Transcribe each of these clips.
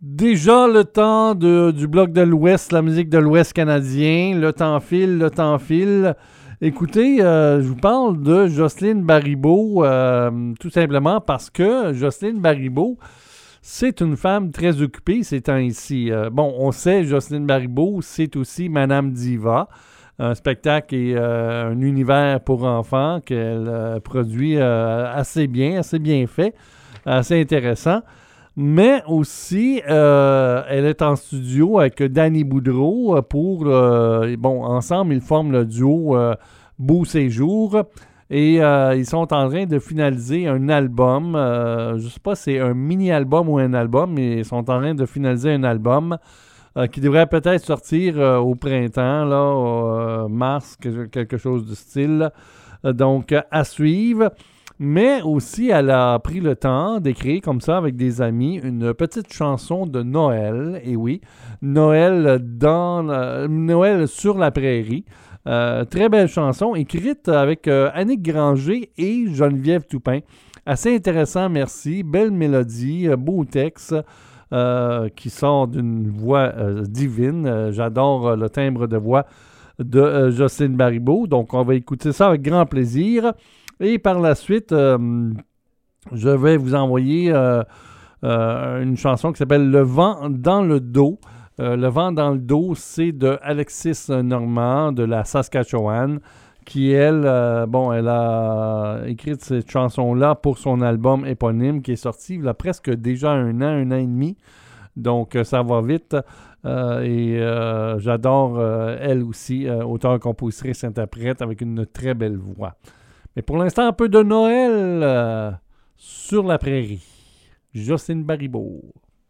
Déjà le temps du bloc de l'Ouest, la musique de l'Ouest canadien. Le temps file, le temps file. Écoutez, je vous parle de Jocelyne Baribeau, tout simplement parce que Jocelyne Baribeau, c'est une femme très occupée ces temps-ci. Bon, on sait, Jocelyne Baribeau, c'est aussi Madame Diva, un spectacle et un univers pour enfants qu'elle produit assez bien fait, assez intéressant. Mais aussi, elle est en studio avec Danny Boudreau pour... ensemble, ils forment le duo Beau Séjour. Et ils sont en train de finaliser un album. Je ne sais pas si c'est un mini-album ou un album, mais ils sont en train de finaliser un album qui devrait peut-être sortir au printemps, là, mars, quelque chose du style. Donc, à suivre. Mais aussi, elle a pris le temps d'écrire comme ça avec des amis une petite chanson de Noël. Et oui, Noël sur la prairie. Très belle chanson, écrite avec Annick Granger et Geneviève Toupin. Assez intéressant, merci. Belle mélodie, beau texte qui sort d'une voix divine. J'adore le timbre de voix de Jocelyne Baribeau. Donc, on va écouter ça avec grand plaisir. Et par la suite, je vais vous envoyer une chanson qui s'appelle « Le vent dans le dos ». Le vent dans le dos, c'est de Alexis Normand de la Saskatchewan, qui, elle a écrit cette chanson-là pour son album éponyme qui est sorti il y a presque déjà un an et demi. Donc, ça va vite. J'adore, elle aussi, auteure, compositrice, interprète, avec une très belle voix. Mais pour l'instant, un peu de Noël sur la prairie. Jocelyne Baribeau.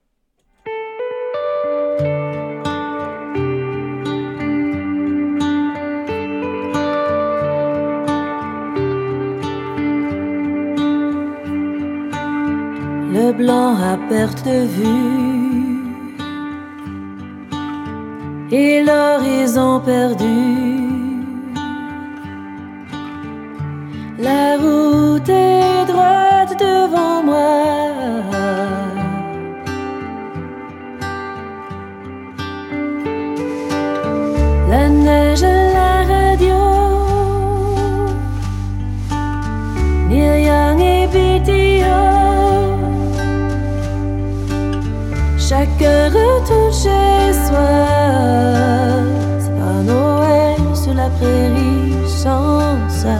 Le blanc à perte de vue et l'horizon perdu. La route est droite devant moi. La neige à la radio, Neil Young et BTO. Chacun retourne chez soi. C'est pas Noël sur la prairie sans ça.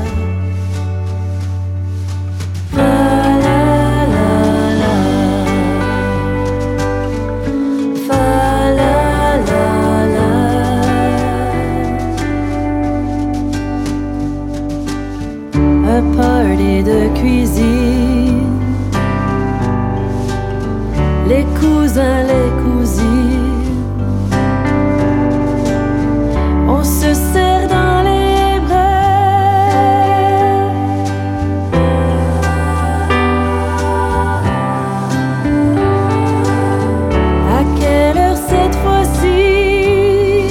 Party de cuisine, les cousins, les cousines, on se serre dans les bras. À quelle heure cette fois-ci?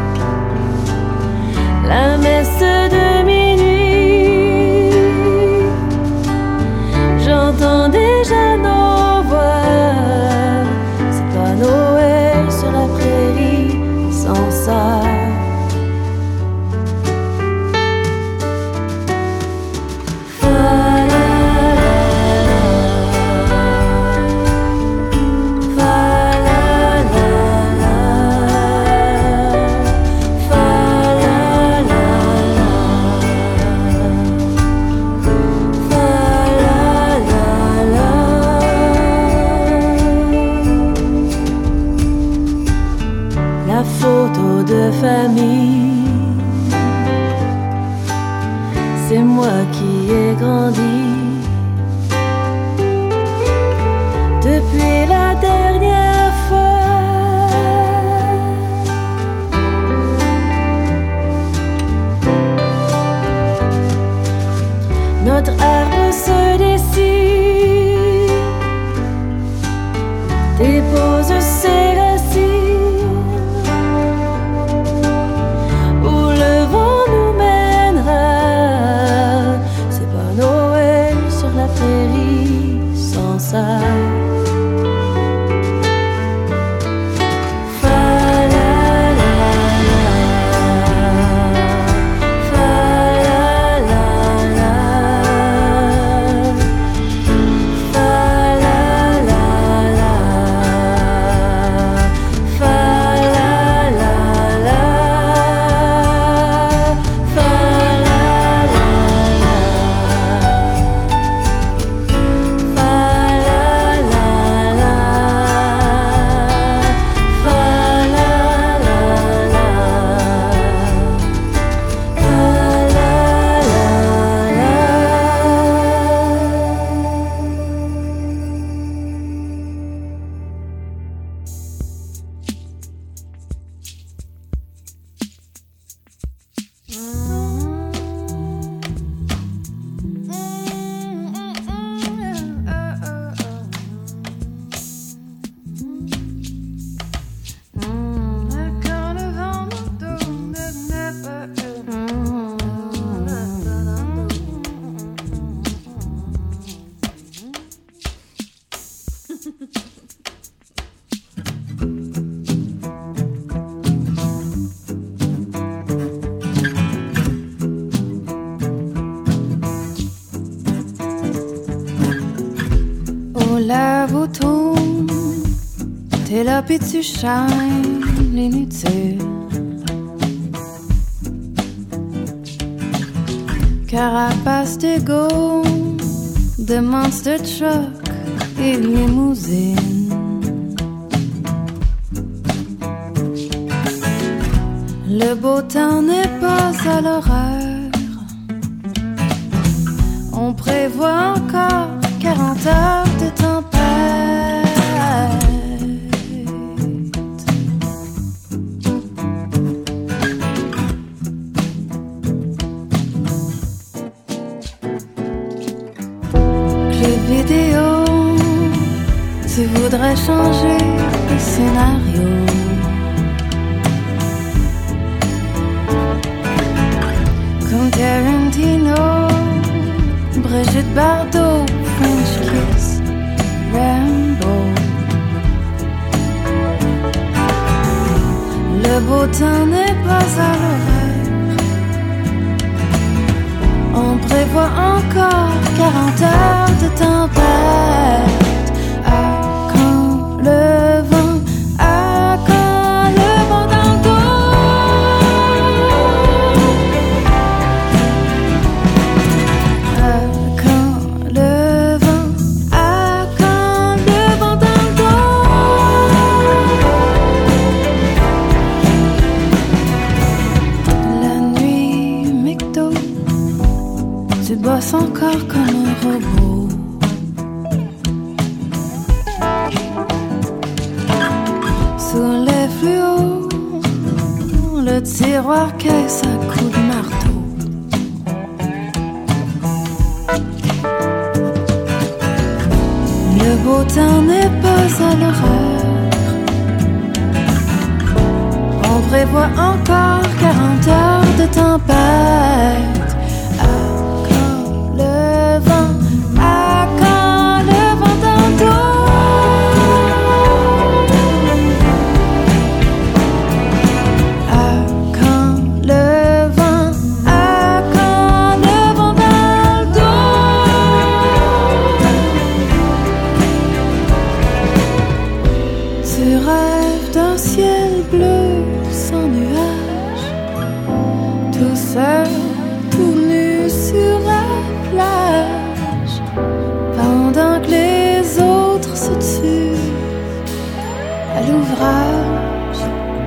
La messe de minuit. J'entends déjà nos voix. C'est pas Noël sur la prairie sans ça. De famille, c'est moi qui ai grandi depuis la dernière fois. Notre arbre se dessine, dépose ses racines. T'es là pis tu shines l'inutile. Carapace d'égo, de monster truck et limousine. Le beau temps n'est pas à l'horreur. On prévoit encore 40 heures de tempête. Club vidéo, tu voudrais changer le scénario. Comme Tarantino, Brigitte Bardot, French Kiss, Rambo. Le beau temps n'est pas à l'horaire. On prévoit encore 40 heures de tempête. À quand le vent, à quand le vent dans le dos. Bosse encore comme un robot. Sous les fluos, le tiroir caisse à coups de marteau. Le beau temps n'est pas à l'horreur. On prévoit encore 40 heures de tempête. Le vent, à quand le vent dans le dos. À quand le vent, à quand le vent dans le dos. Tu rêves d'un ciel bleu sans nuages, tout seul, tout nu sur la plage, pendant que les autres se tuent à l'ouvrage.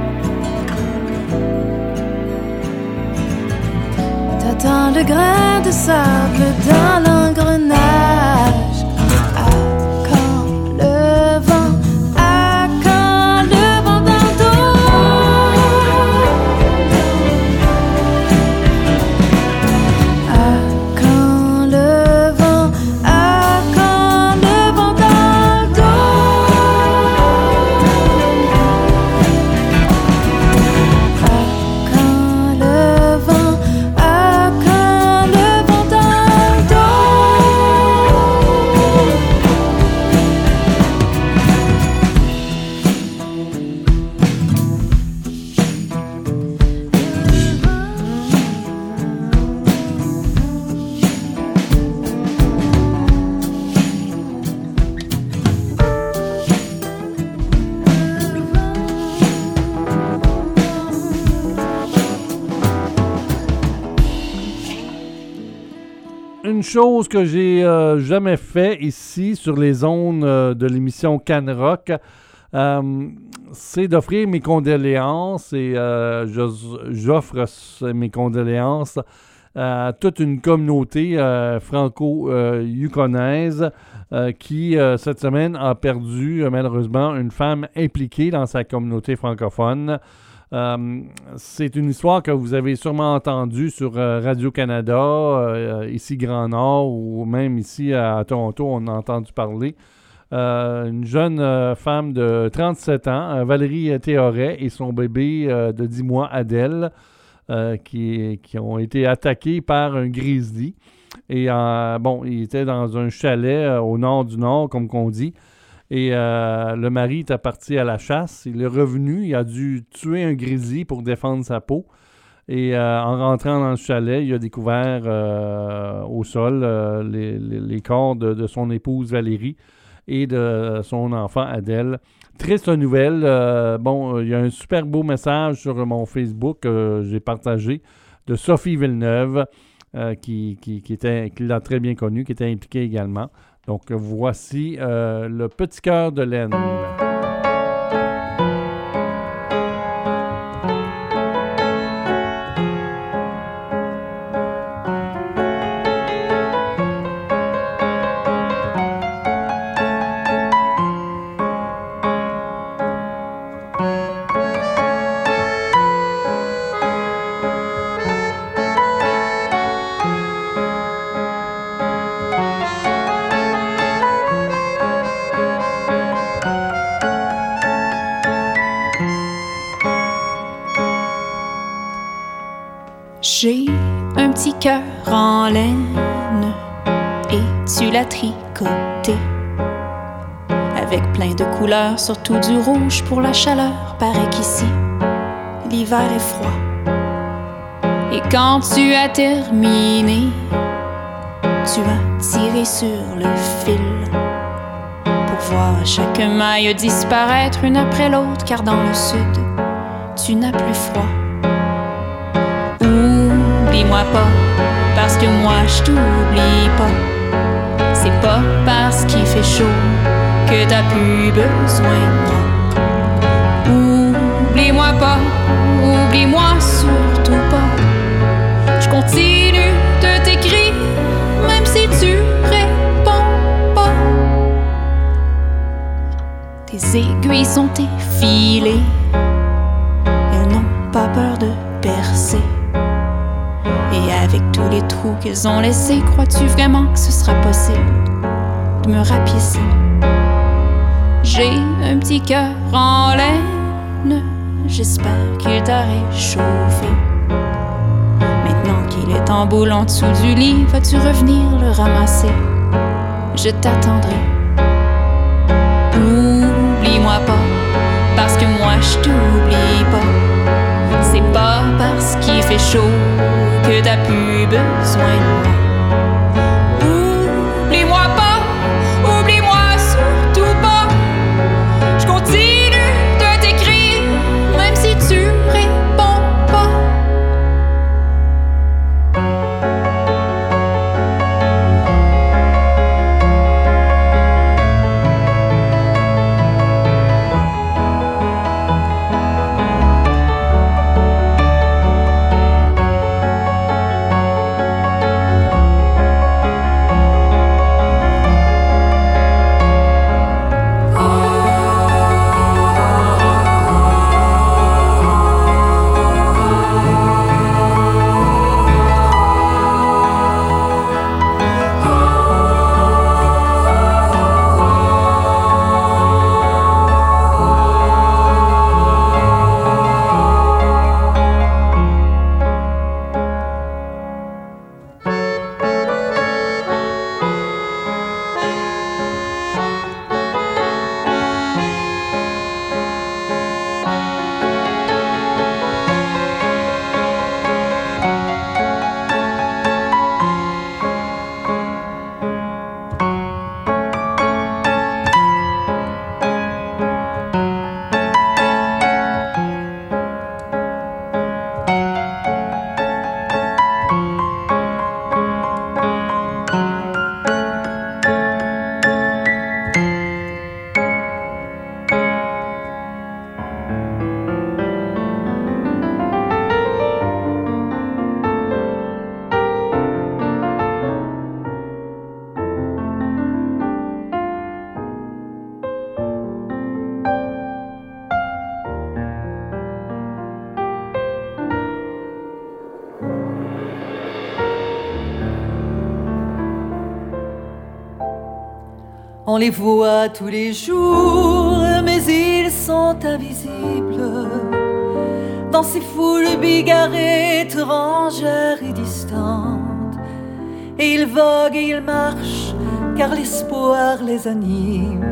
T'attends le grain de sable dans l'engrenage. À quand le vent, à quand le vent dans le dos. À quand le vent, à quand le vent dans le dos. À quand le vent, à quand le vent dans le dos. Une chose que j'ai jamais fait ici sur les ondes de l'émission Can Rock, c'est d'offrir mes condoléances et j'offre mes condoléances à toute une communauté franco-yukonaise qui, cette semaine, a perdu malheureusement une femme impliquée dans sa communauté francophone. C'est une histoire que vous avez sûrement entendue sur Radio-Canada, ici Grand Nord, ou même ici à Toronto, on a entendu parler. Une jeune femme de 37 ans, Valérie Théoret, et son bébé de 10 mois, Adèle, qui ont été attaqués par un grizzly. Et ils étaient dans un chalet au nord du Nord, comme qu'on dit. Et le mari était parti à la chasse. Il est revenu. Il a dû tuer un grizzly pour défendre sa peau. Et en rentrant dans le chalet, il a découvert au sol les corps de son épouse Valérie. et de son enfant Adèle. Triste nouvelle. Il y a un super beau message sur mon Facebook que j'ai partagé de Sophie Villeneuve, qui l'a très bien connue, qui était impliquée également. Donc, voici le petit cœur de laine. J'ai un petit cœur en laine et tu l'as tricoté avec plein de couleurs, surtout du rouge pour la chaleur. Paraît qu'ici, l'hiver est froid. Et quand tu as terminé, tu as tiré sur le fil pour voir chaque maille disparaître une après l'autre, car dans le sud, tu n'as plus froid. Oublie-moi pas, parce que moi je t'oublie pas. C'est pas parce qu'il fait chaud que t'as plus besoin de moi. Oublie-moi pas, oublie-moi surtout pas. Je continue de t'écrire, même si tu réponds pas. Tes aiguilles sont effilées, elles n'ont pas peur de percer. Et avec tous les trous qu'elles ont laissés, crois-tu vraiment que ce sera possible de me rapiécer? J'ai un petit cœur en laine, j'espère qu'il t'a réchauffé. Maintenant qu'il est en boule en dessous du lit, vas-tu revenir le ramasser? Je t'attendrai. Oublie-moi pas, parce que moi je t'oublie pas. C'est pas parce qu'il fait chaud que t'as plus besoin de moi. Oublie-moi pas, oublie-moi surtout pas. Je continue de t'écrire, même si tu réponds pas. On les voit tous les jours, mais ils sont invisibles dans ces foules bigarrées, étrangères et distantes. Et ils voguent et ils marchent, car l'espoir les anime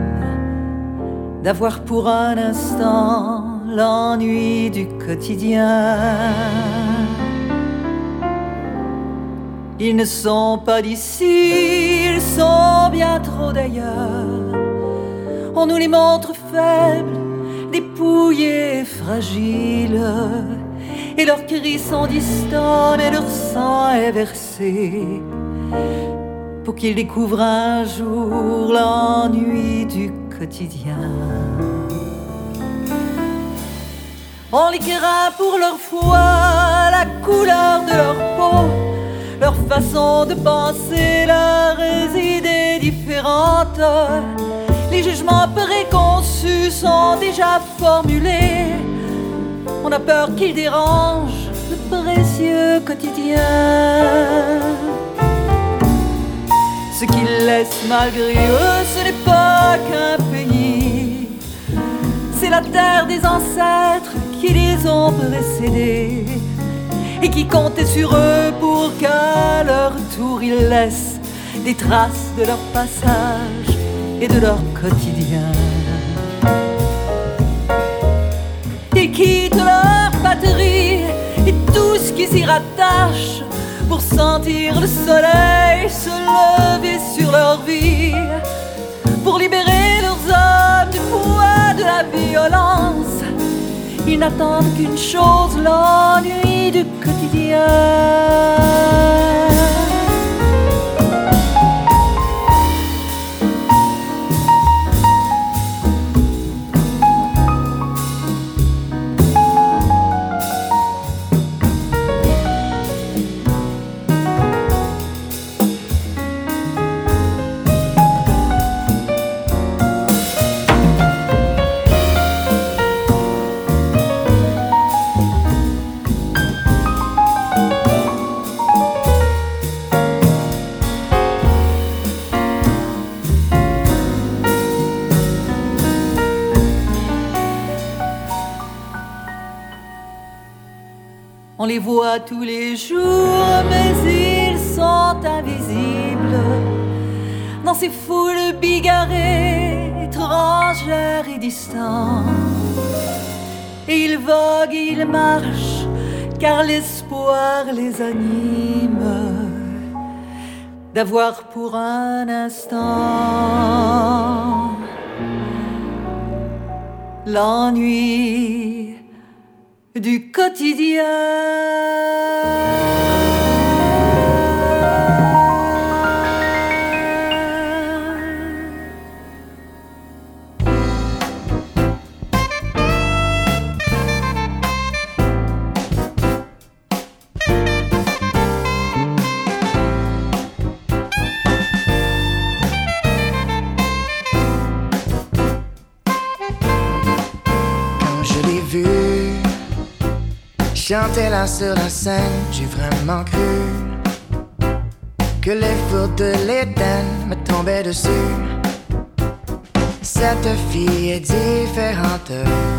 d'avoir pour un instant l'ennui du quotidien. Ils ne sont pas d'ici, ils sont bien trop d'ailleurs. On nous les montre faibles, dépouillés, fragiles, et leurs cris sont distants, mais leur sang est versé pour qu'ils découvrent un jour l'ennui du quotidien. On les craint pour leur foi, la couleur de leur peau, leur façon de penser, leurs idées différentes. Les jugements préconçus sont déjà formulés. On a peur qu'ils dérangent le précieux quotidien. Ce qu'ils laissent malgré eux, ce n'est pas qu'un pays. C'est la terre des ancêtres qui les ont précédés et qui comptaient sur eux pour qu'à leur tour ils laissent des traces de leur passage et de leur quotidien. Ils quittent leur patrie et tout ce qui s'y rattache pour sentir le soleil se lever sur leur vie, pour libérer leurs âmes du poids de la violence. Ils n'attendent qu'une chose, l'ennui du quotidien. On les voit tous les jours, mais ils sont invisibles dans ces foules bigarrées, étrangères et distantes. Et ils voguent, ils marchent, car l'espoir les anime d'avoir pour un instant l'ennui du quotidien. Quand je l'ai vu chanter là sur la scène, j'ai vraiment cru que les foudres de l'Éden me tombaient dessus. Cette fille est différente.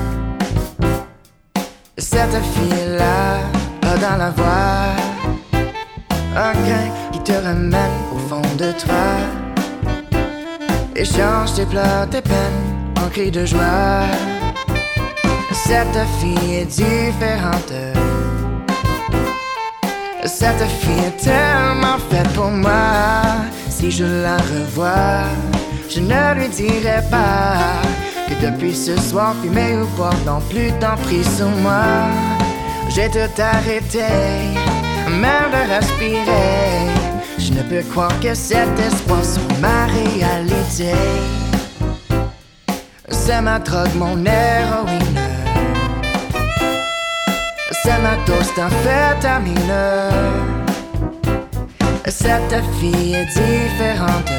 Cette fille-là a dans la voix un grain qui te ramène au fond de toi et change tes pleurs, tes peines en cris de joie. Cette fille est différente. Cette fille est tellement faite pour moi. Si je la revois, je ne lui dirai pas que depuis ce soir, fumer ou boire n'ont plus d'emprise sur moi. J'ai tout arrêté, même de respirer. Je ne peux croire que cet espoir soit ma réalité. C'est ma drogue, mon héroïne. C'est ma dose d'amphétamine. Cette fille est différente.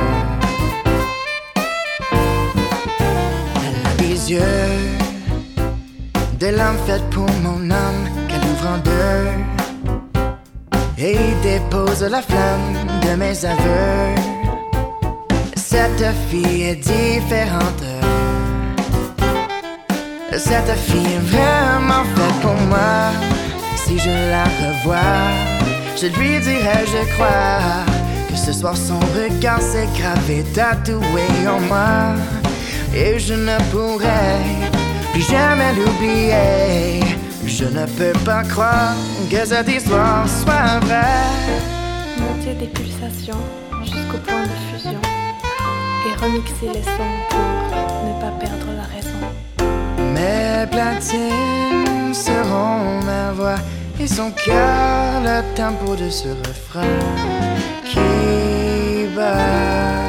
Elle a des yeux, des lampes faites pour mon âme qu'elle ouvre en deux et il dépose la flamme de mes aveux. Cette fille est différente. Cette fille est vraiment faite pour moi. Si je la revois, je lui dirai je crois que ce soir son regard s'est gravé, tatoué en moi. Et je ne pourrai plus jamais l'oublier. Je ne peux pas croire que cette histoire soit vraie. Monter des pulsations jusqu'au point de fusion. et remixer les sons pour ne pas perdre la raison. Mes platines seront ma voix et son cœur le tempo de ce refrain qui bat.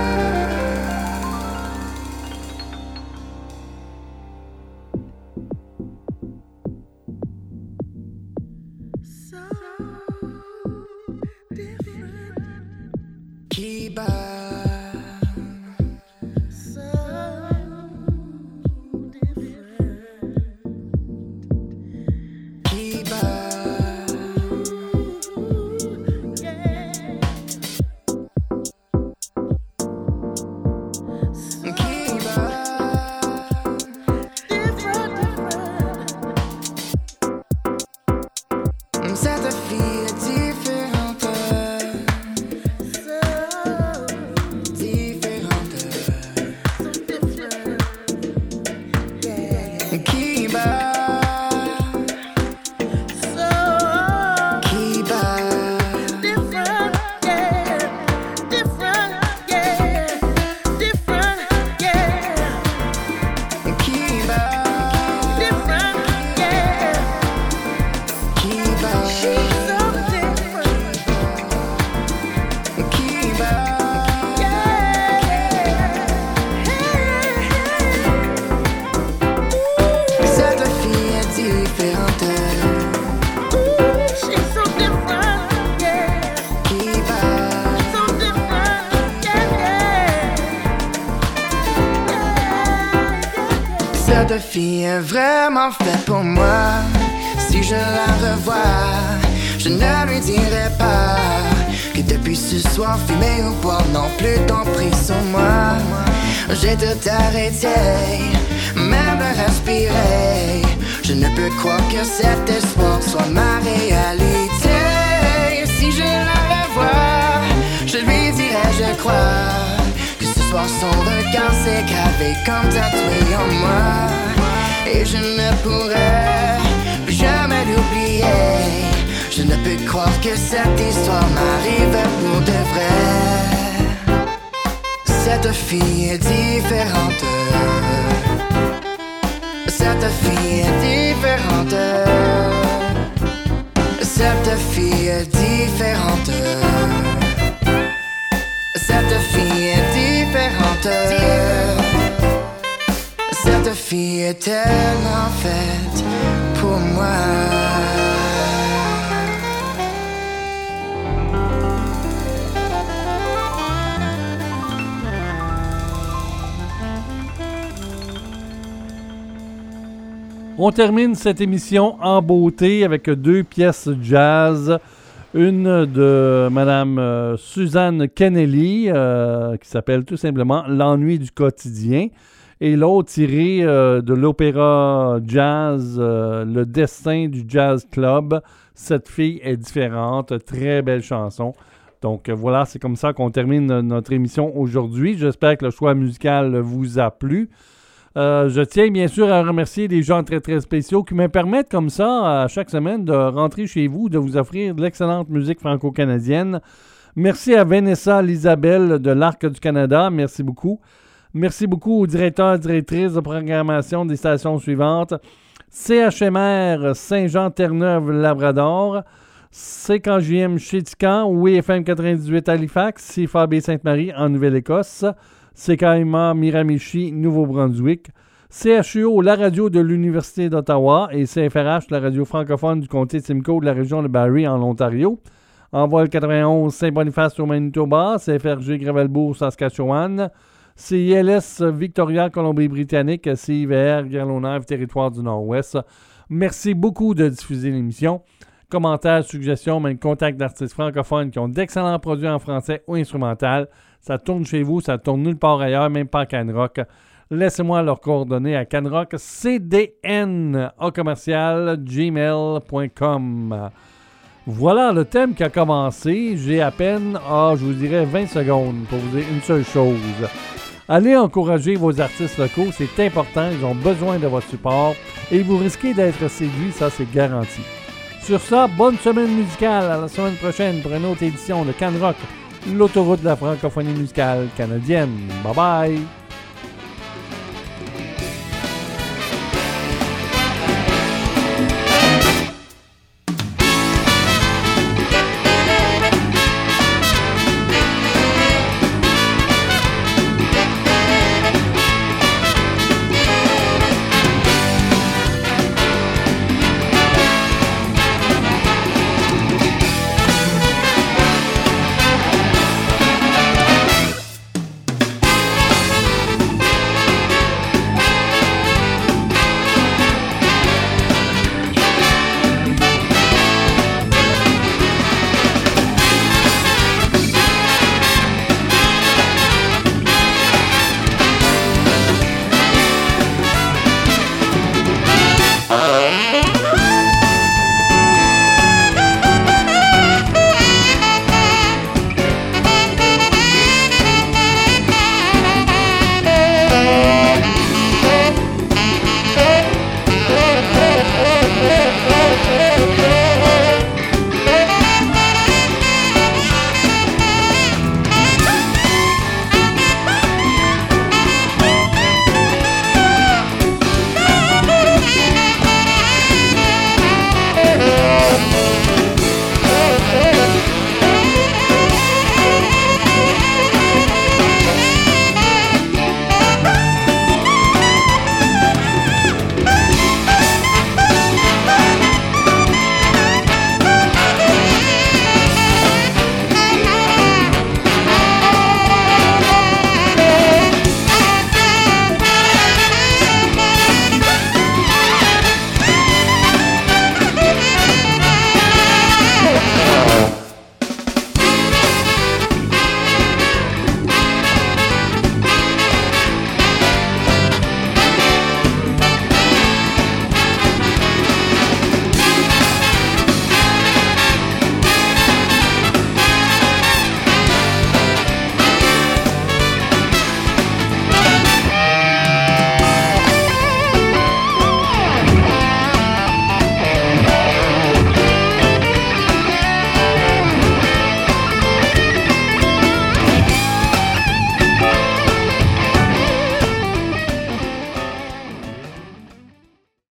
Qui bat. Cette fille est différente. Qui bat. Qui bat. Cette fille est vraiment faite pour moi. Si je la revois, je ne lui dirai pas que depuis ce soir, fumer ou boire non plus d'emprise sur moi. J'ai tout arrêté, même de respirer. Je ne peux croire que cet espoir soit ma réalité. Si je la revois, je lui dirai je crois que ce soir son regard s'est gravé comme tatoué en moi. Et je ne pourrai plus jamais l'oublier. Je ne peux croire que cette histoire m'arrive pour de vrai. Cette fille est différente. Cette fille est différente. Cette fille est différente. Cette fille est différente. Cette fille est tellement faite pour moi. On termine cette émission en beauté avec deux pièces jazz. Une de Madame Suzanne Kennelly, qui s'appelle tout simplement « L'ennui du quotidien ». Et l'autre tirée de l'opéra jazz « Le destin du jazz club ». Cette fille est différente, très belle chanson. Donc voilà, c'est comme ça qu'on termine notre émission aujourd'hui. J'espère que le choix musical vous a plu. Je tiens bien sûr à remercier des gens très très spéciaux qui me permettent comme ça, à chaque semaine, de rentrer chez vous, de vous offrir de l'excellente musique franco-canadienne. Merci à Vanessa Lisabelle de l'Arc du Canada, merci beaucoup. Merci beaucoup aux directeurs et directrices de programmation des stations suivantes. CHMR Saint-Jean-Terre-Neuve-Labrador, CKJM Chétican, WFM 98 Halifax, CFAB Sainte-Marie en Nouvelle-Écosse, CKMA Miramichi, Nouveau-Brunswick, CHUO, la radio de l'Université d'Ottawa et CFRH, la radio francophone du comté de Simcoe de la région de Barrie en Ontario. Envol 91 Saint-Boniface au Manitoba, CFRG Gravelbourg, Saskatchewan, CILS Victoria, Colombie-Britannique, CIVR Guerlain-Neuve, Territoire du Nord-Ouest. Merci beaucoup de diffuser l'émission. Commentaires, suggestions, même contacts d'artistes francophones qui ont d'excellents produits en français ou instrumental. Ça tourne chez vous, ça tourne nulle part ailleurs, même pas à Canrock. Laissez-moi leurs coordonnées à canrockcdn@gmail.com. Voilà le thème qui a commencé. J'ai à peine, je vous dirais 20 secondes pour vous dire une seule chose. Allez encourager vos artistes locaux, c'est important, ils ont besoin de votre support et vous risquez d'être séduits, ça c'est garanti. Sur ça, bonne semaine musicale, à la semaine prochaine pour une autre édition de Canrock l'autoroute de la francophonie musicale canadienne. Bye bye!